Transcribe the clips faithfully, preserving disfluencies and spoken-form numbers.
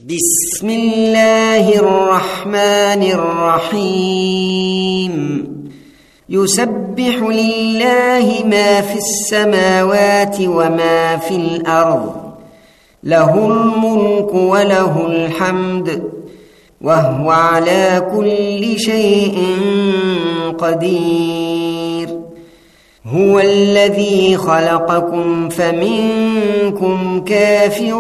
بسم الله الرحمن الرحيم يسبح لله ما في السماوات وما في الأرض له الملك وله الحمد وهو على كل شيء قدير هو الذي خلقكم فمنكم كافر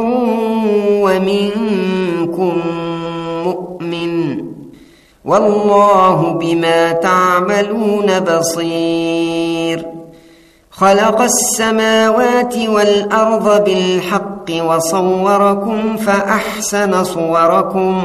ومنكم مؤمن والله بما تعملون بصير خلق السماوات والأرض بالحق وصوركم فأحسن صوركم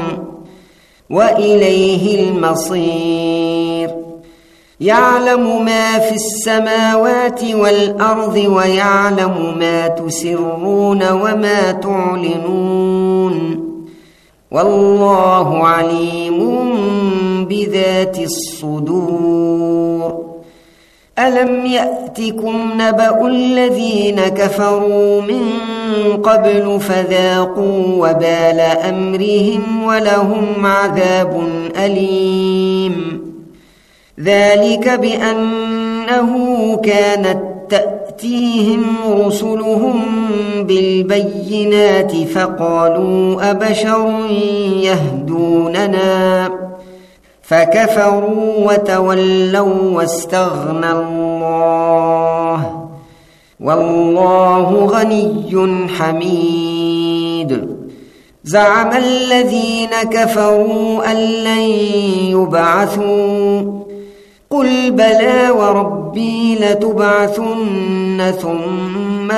وإليه المصير يعلم ما في السماوات والأرض ويعلم ما تسرون وما تعلنون والله عليم بذات الصدور ألم يأتكم نبأ الذين كفروا من قبل فذاقوا وبال أمرهم ولهم عذاب أليم ذلك بأنه كانت تأتيهم رسلهم بالبينات فقالوا أبشر يهدوننا فكفروا وتولوا واستغنى الله والله غني حميد زعم الذين كفروا أن لن يبعثوا قل بلى وربي لتبعثن ثم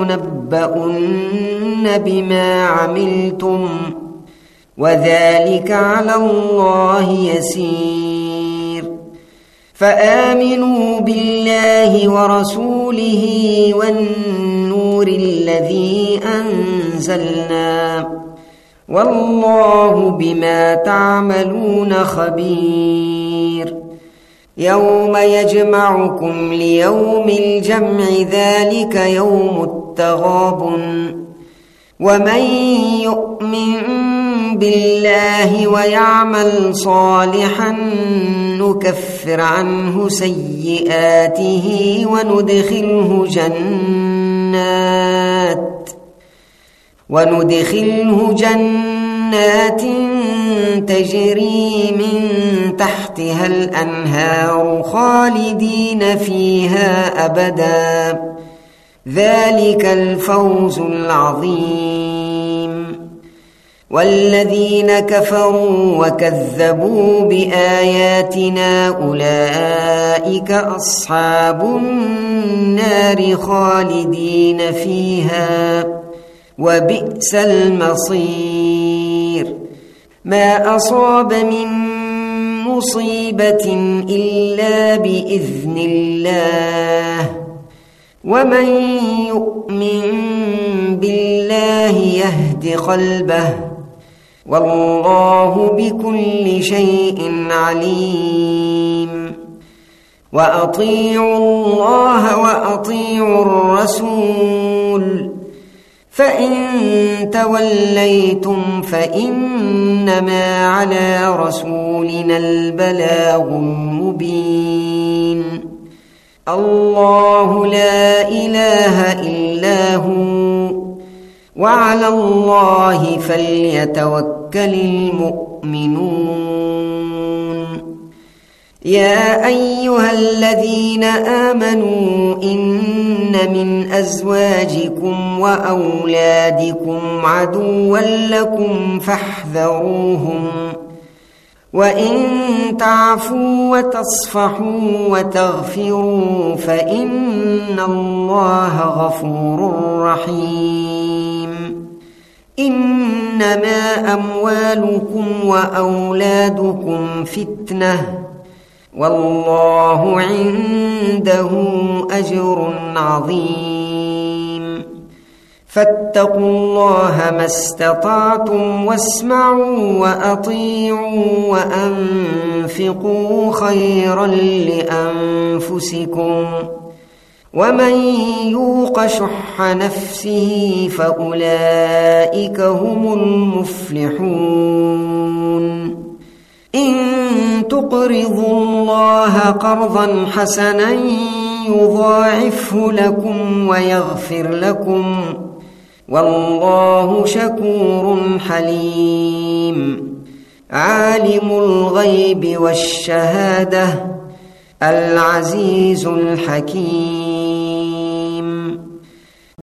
لتنبؤن بما عملتم وذلك على الله يسير فآمنوا بالله ورسوله والنور الذي أنزلنا والله بما تعملون خبير يوم يجمعكم ليوم الجمع ذلك يوم التغابن ومن يؤمن بالله ويعمل صالحا نكفر عنه سيئاته وندخله جنات وندخله جنات تجري من تحتها الأنهار خالدين فيها أبدا ذلك الفوز العظيم والذين كفروا وكذبوا بآياتنا أولئك أصحاب النار خالدين فيها وبئس المصير ما أصاب من مصيبة إلا بإذن الله ومن يؤمن بالله يهد قلبه والله بكل شيء عليم وأطيعوا الله وأطيعوا الرسول فإن توليتم فإنما على رسولنا البلاغ المبين الله لا إله إلا هو وعلى الله فليتوكل المؤمنون يا أيها الذين آمنوا إن من أزواجكم وأولادكم عدوا لكم فاحذروهم وإن تعفوا وتصفحوا وتغفروا فإن الله غفور رحيم إنما أموالكم وأولادكم فتنة والله عنده أجر عظيم فاتقوا الله ما استطعتم واسمعوا وأطيعوا وأنفقوا خيرا لأنفسكم ومن يوق شح نفسه فأولئك هم المفلحون إن تقرضوا الله قرضا حسنا يضاعفه لكم ويغفر لكم والله شكور حليم عالم الغيب والشهادة العزيز الحكيم